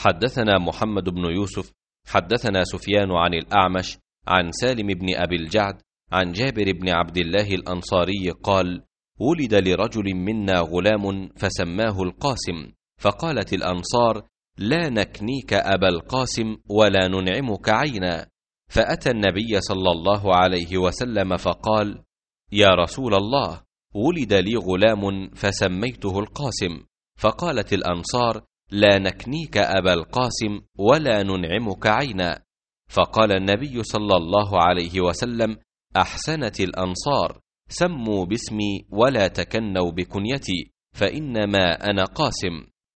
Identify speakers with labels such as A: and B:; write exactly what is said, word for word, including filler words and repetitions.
A: حدثنا محمد بن يوسف حدثنا سفيان عن الأعمش عن سالم بن أبي الجعد عن جابر بن عبد الله الأنصاري قال: ولد لرجل منا غلام فسماه القاسم، فقالت الأنصار: لا نكنيك أبا القاسم ولا ننعمك عينا. فأتى النبي صلى الله عليه وسلم فقال: يا رسول الله، ولد لي غلام فسميته القاسم. فقالت الأنصار: لا نكنيك أبا القاسم ولا ننعمك عينا. فقال النبي صلى الله عليه وسلم: أحسنت الأنصار، سموا باسمي ولا تكنوا بكنيتي، فإنما أنا قاسم.